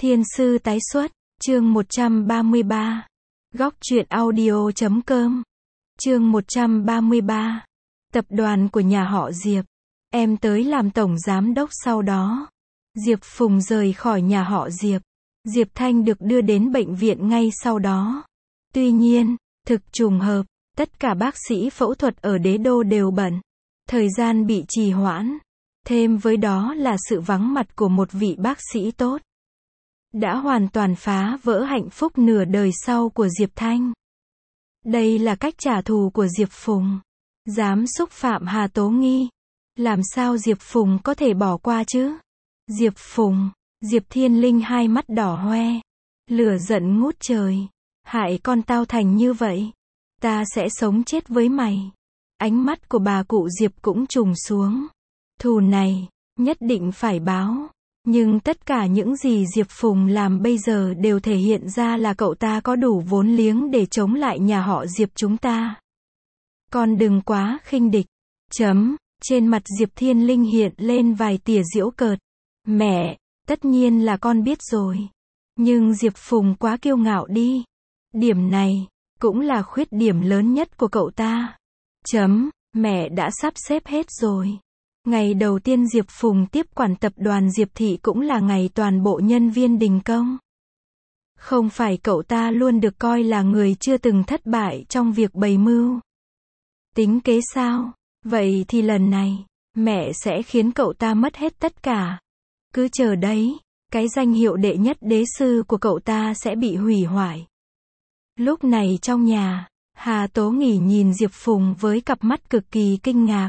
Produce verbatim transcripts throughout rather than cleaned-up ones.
Thiên sư tái xuất, chương một trăm ba mươi ba. Góc truyện audio chấm com. Chương một trăm ba mươi ba. Tập đoàn của nhà họ Diệp. Em tới làm tổng giám đốc sau đó. Diệp Phùng rời khỏi nhà họ Diệp. Diệp Thanh được đưa đến bệnh viện ngay sau đó. Tuy nhiên, thực trùng hợp, tất cả bác sĩ phẫu thuật ở Đế Đô đều bận. Thời gian bị trì hoãn. Thêm với đó là sự vắng mặt của một vị bác sĩ tốt. Đã hoàn toàn phá vỡ hạnh phúc nửa đời sau của Diệp Thanh. Đây là cách trả thù của Diệp Phùng. Dám xúc phạm Hà Tố Nghi. Làm sao Diệp Phùng có thể bỏ qua chứ? Diệp Phùng, Diệp Thiên Linh hai mắt đỏ hoe. Lửa giận ngút trời. Hại con tao thành như vậy. Ta sẽ sống chết với mày. Ánh mắt của bà cụ Diệp cũng trùng xuống. Thù này, nhất định phải báo. Nhưng tất cả những gì Diệp Phùng làm bây giờ đều thể hiện ra là cậu ta có đủ vốn liếng để chống lại nhà họ Diệp chúng ta. Con đừng quá khinh địch. Chấm, trên mặt Diệp Thiên Linh hiện lên vài tia giễu cợt. Mẹ, tất nhiên là con biết rồi. Nhưng Diệp Phùng quá kiêu ngạo đi. Điểm này, cũng là khuyết điểm lớn nhất của cậu ta. Chấm, mẹ đã sắp xếp hết rồi. Ngày đầu tiên Diệp Phùng tiếp quản tập đoàn Diệp Thị cũng là ngày toàn bộ nhân viên đình công. Không phải cậu ta luôn được coi là người chưa từng thất bại trong việc bày mưu. Tính kế sao? Vậy thì lần này, mẹ sẽ khiến cậu ta mất hết tất cả. Cứ chờ đấy, cái danh hiệu đệ nhất đế sư của cậu ta sẽ bị hủy hoại. Lúc này trong nhà, Hà Tố Nghỉ nhìn Diệp Phùng với cặp mắt cực kỳ kinh ngạc.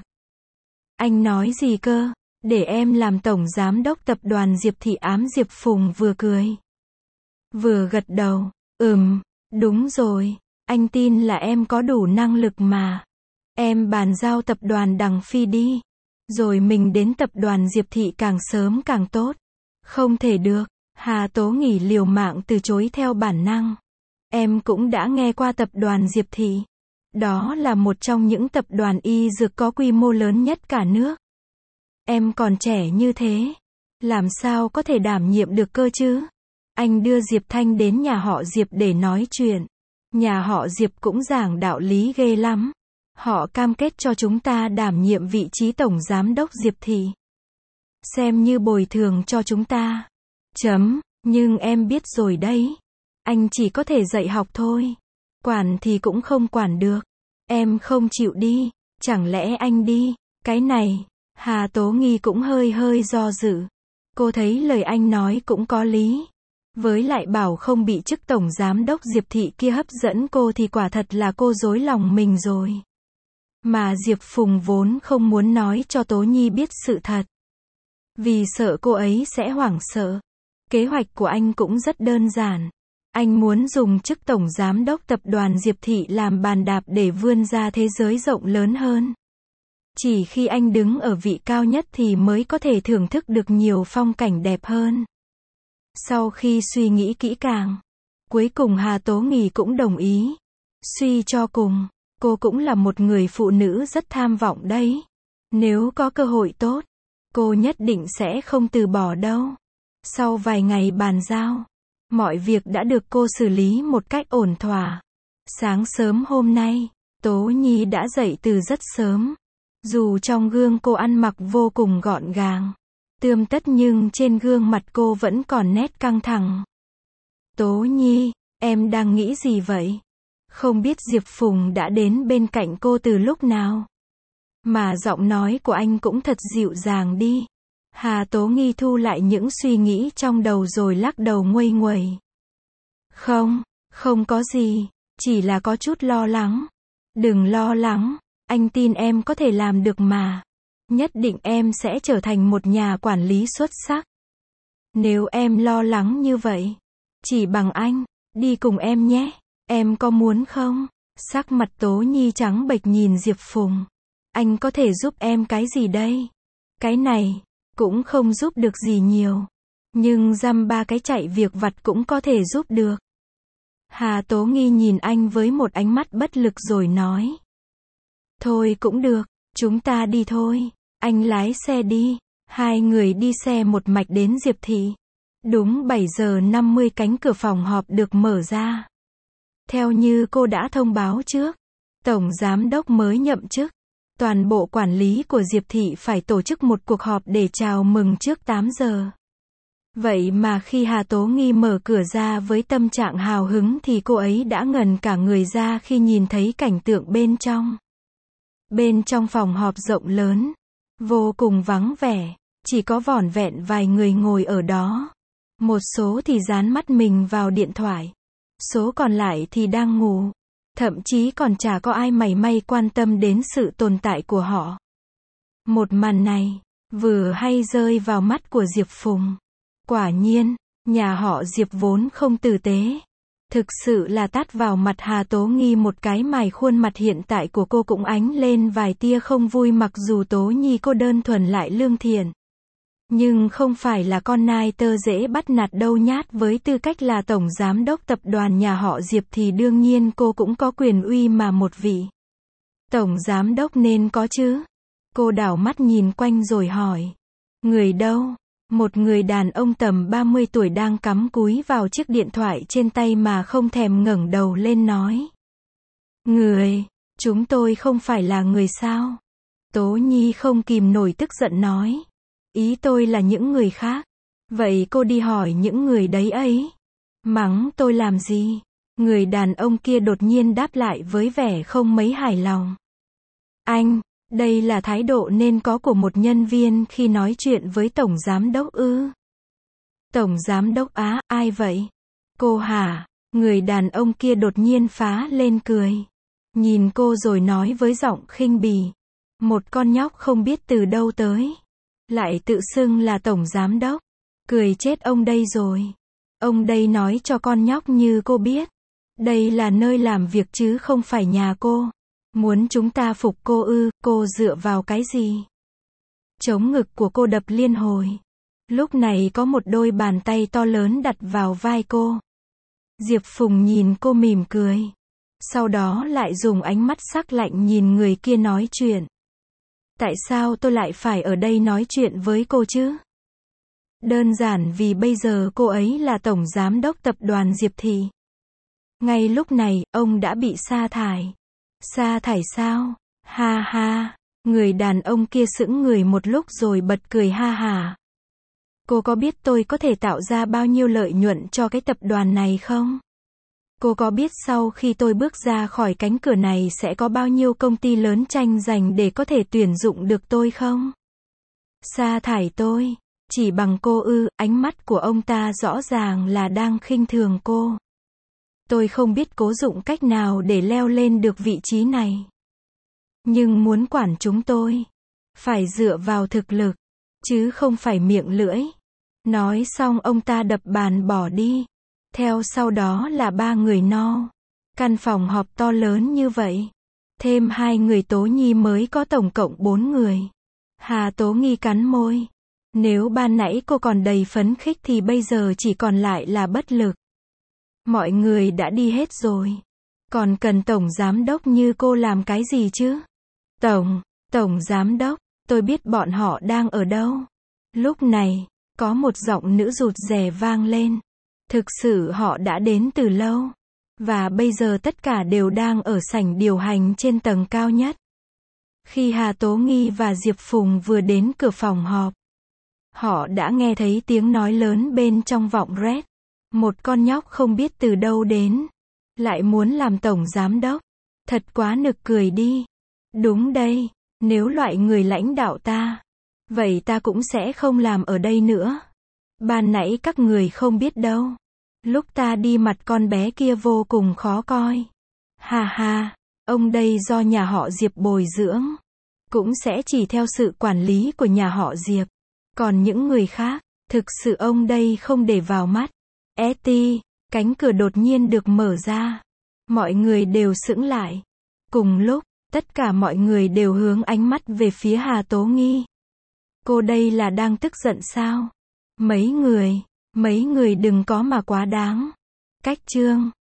Anh nói gì cơ? Để em làm tổng giám đốc tập đoàn Diệp Thị ám Diệp Phùng vừa cười. Vừa gật đầu. Ừm, đúng rồi. Anh tin là em có đủ năng lực mà. Em bàn giao tập đoàn Đằng Phi đi. Rồi mình đến tập đoàn Diệp Thị càng sớm càng tốt. Không thể được. Hà Tố Nghỉ liều mạng từ chối theo bản năng. Em cũng đã nghe qua tập đoàn Diệp Thị. Đó là một trong những tập đoàn y dược có quy mô lớn nhất cả nước. Em còn trẻ như thế. Làm sao có thể đảm nhiệm được cơ chứ? Anh đưa Diệp Thanh đến nhà họ Diệp để nói chuyện. Nhà họ Diệp cũng giảng đạo lý ghê lắm. Họ cam kết cho chúng ta đảm nhiệm vị trí tổng giám đốc Diệp Thị. Xem như bồi thường cho chúng ta. Chấm, nhưng em biết rồi đấy. Anh chỉ có thể dạy học thôi. Quản thì cũng không quản được. Em không chịu đi. Chẳng lẽ anh đi? Cái này, Hà Tố Nghi cũng hơi hơi do dự. Cô thấy lời anh nói cũng có lý. Với lại bảo không bị chức tổng giám đốc Diệp Thị kia hấp dẫn cô thì quả thật là cô dối lòng mình rồi. Mà Diệp Phùng vốn không muốn nói cho Tố Nhi biết sự thật. Vì sợ cô ấy sẽ hoảng sợ. Kế hoạch của anh cũng rất đơn giản. Anh muốn dùng chức tổng giám đốc tập đoàn Diệp Thị làm bàn đạp để vươn ra thế giới rộng lớn hơn. Chỉ khi anh đứng ở vị cao nhất thì mới có thể thưởng thức được nhiều phong cảnh đẹp hơn. Sau khi suy nghĩ kỹ càng, cuối cùng Hà Tố Nghì cũng đồng ý. Suy cho cùng, cô cũng là một người phụ nữ rất tham vọng đấy. Nếu có cơ hội tốt, cô nhất định sẽ không từ bỏ đâu. Sau vài ngày bàn giao, mọi việc đã được cô xử lý một cách ổn thỏa. Sáng sớm hôm nay, Tố Nhi đã dậy từ rất sớm. Dù trong gương cô ăn mặc vô cùng gọn gàng, tươm tất nhưng trên gương mặt cô vẫn còn nét căng thẳng. Tố Nhi, em đang nghĩ gì vậy? Không biết Diệp Phùng đã đến bên cạnh cô từ lúc nào? Mà giọng nói của anh cũng thật dịu dàng đi. Hà Tố Nghi thu lại những suy nghĩ trong đầu rồi lắc đầu nguây nguẩy. Không, không có gì, chỉ là có chút lo lắng. Đừng lo lắng, anh tin em có thể làm được mà. Nhất định em sẽ trở thành một nhà quản lý xuất sắc. Nếu em lo lắng như vậy, chỉ bằng anh, đi cùng em nhé. Em có muốn không? Sắc mặt Tố Nhi trắng bệch nhìn Diệp Phùng. Anh có thể giúp em cái gì đây? Cái này cũng không giúp được gì nhiều. Nhưng dăm ba cái chạy việc vặt cũng có thể giúp được. Hà Tố Nghi nhìn anh với một ánh mắt bất lực rồi nói. Thôi cũng được, chúng ta đi thôi. Anh lái xe đi. Hai người đi xe một mạch đến Diệp Thị. Đúng bảy giờ năm mươi cánh cửa phòng họp được mở ra. Theo như cô đã thông báo trước, Tổng Giám đốc mới nhậm chức. Toàn bộ quản lý của Diệp Thị phải tổ chức một cuộc họp để chào mừng trước tám giờ. Vậy mà khi Hà Tố Nghi mở cửa ra với tâm trạng hào hứng thì cô ấy đã ngần cả người ra khi nhìn thấy cảnh tượng bên trong. Bên trong phòng họp rộng lớn, vô cùng vắng vẻ, chỉ có vỏn vẹn vài người ngồi ở đó. Một số thì dán mắt mình vào điện thoại, số còn lại thì đang ngủ. Thậm chí còn chả có ai mảy may quan tâm đến sự tồn tại của họ. Một màn này, vừa hay rơi vào mắt của Diệp Phùng. Quả nhiên, nhà họ Diệp vốn không tử tế. Thực sự là tát vào mặt Hà Tố Nghi một cái mài khuôn mặt hiện tại của cô cũng ánh lên vài tia không vui, mặc dù Tố Nhi cô đơn thuần lại lương thiện. Nhưng không phải là con nai tơ dễ bắt nạt đâu nhát, với tư cách là tổng giám đốc tập đoàn nhà họ Diệp thì đương nhiên cô cũng có quyền uy mà một vị tổng giám đốc nên có chứ. Cô đảo mắt nhìn quanh rồi hỏi. Người đâu? Một người đàn ông tầm ba mươi tuổi đang cắm cúi vào chiếc điện thoại trên tay mà không thèm ngẩng đầu lên nói. Người, chúng tôi không phải là người sao? Tố Nhi không kìm nổi tức giận nói. Ý tôi là những người khác. Vậy cô đi hỏi những người đấy ấy. Mắng tôi làm gì? Người đàn ông kia đột nhiên đáp lại với vẻ không mấy hài lòng. Anh, đây là thái độ nên có của một nhân viên khi nói chuyện với tổng giám đốc ư? Tổng giám đốc á, ai vậy? Cô hả? Người đàn ông kia đột nhiên phá lên cười. Nhìn cô rồi nói với giọng khinh bỉ. Một con nhóc không biết từ đâu tới. Lại tự xưng là tổng giám đốc. Cười chết ông đây rồi. Ông đây nói cho con nhóc như cô biết. Đây là nơi làm việc chứ không phải nhà cô. Muốn chúng ta phục cô ư, cô dựa vào cái gì? Chống ngực của cô đập liên hồi. Lúc này có một đôi bàn tay to lớn đặt vào vai cô. Diệp Phùng nhìn cô mỉm cười. Sau đó lại dùng ánh mắt sắc lạnh nhìn người kia nói chuyện. Tại sao tôi lại phải ở đây nói chuyện với cô chứ? Đơn giản vì bây giờ cô ấy là tổng giám đốc tập đoàn Diệp Thị. Ngay lúc này, ông đã bị sa thải. Sa thải sao? Ha ha. Người đàn ông kia sững người một lúc rồi bật cười ha hả. Cô có biết tôi có thể tạo ra bao nhiêu lợi nhuận cho cái tập đoàn này không? Cô có biết sau khi tôi bước ra khỏi cánh cửa này sẽ có bao nhiêu công ty lớn tranh giành để có thể tuyển dụng được tôi không? Sa thải tôi? Chỉ bằng cô ư? Ánh mắt của ông ta rõ ràng là đang khinh thường cô. Tôi không biết cố dụng cách nào để leo lên được vị trí này. Nhưng muốn quản chúng tôi, phải dựa vào thực lực, chứ không phải miệng lưỡi. Nói xong ông ta đập bàn bỏ đi. Theo sau đó là ba người no. Căn phòng họp to lớn như vậy. Thêm hai người Tố Nhi mới có tổng cộng bốn người. Hà Tố Nghi cắn môi. Nếu ban nãy cô còn đầy phấn khích thì bây giờ chỉ còn lại là bất lực. Mọi người đã đi hết rồi. Còn cần tổng giám đốc như cô làm cái gì chứ? Tổng, tổng giám đốc, tôi biết bọn họ đang ở đâu. Lúc này, có một giọng nữ rụt rè vang lên. Thực sự họ đã đến từ lâu. Và bây giờ tất cả đều đang ở sảnh điều hành trên tầng cao nhất. Khi Hà Tố Nghi và Diệp Phùng vừa đến cửa phòng họp, họ đã nghe thấy tiếng nói lớn bên trong vọng rét. Một con nhóc không biết từ đâu đến. Lại muốn làm tổng giám đốc. Thật quá nực cười đi. Đúng đây, nếu loại người lãnh đạo ta, vậy ta cũng sẽ không làm ở đây nữa. Ban nãy các người không biết đâu. Lúc ta đi mặt con bé kia vô cùng khó coi. Ha ha, ông đây do nhà họ Diệp bồi dưỡng. Cũng sẽ chỉ theo sự quản lý của nhà họ Diệp. Còn những người khác, thực sự ông đây không để vào mắt. Eti, cánh cửa đột nhiên được mở ra. Mọi người đều sững lại. Cùng lúc, tất cả mọi người đều hướng ánh mắt về phía Hà Tố Nghi. Cô đây là đang tức giận sao? Mấy người, mấy người đừng có mà quá đáng. Cách chương